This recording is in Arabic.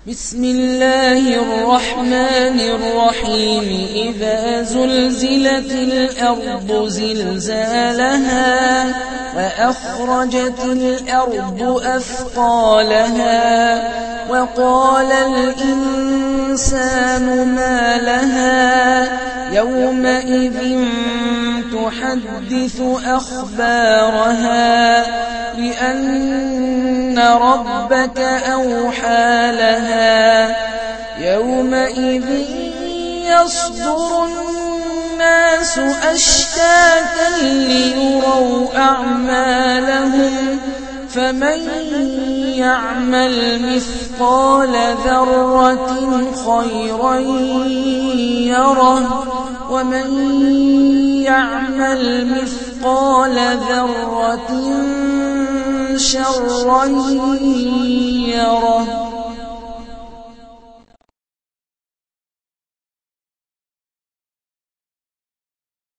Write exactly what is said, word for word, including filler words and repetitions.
بسم الله الرحمن الرحيم إذا زلزلت الأرض زلزالها وأخرجت الأرض أثقالها وقال الإنسان ما لها يومئذ تحدث أخبارها بأن ربك أوحى لها يومئذ يصدر الناس أشتاتا ليروا أعمالهم فمن يعمل مثقال ذرة خيرا يره ومن يعمل مثقال ذرة شرا يره.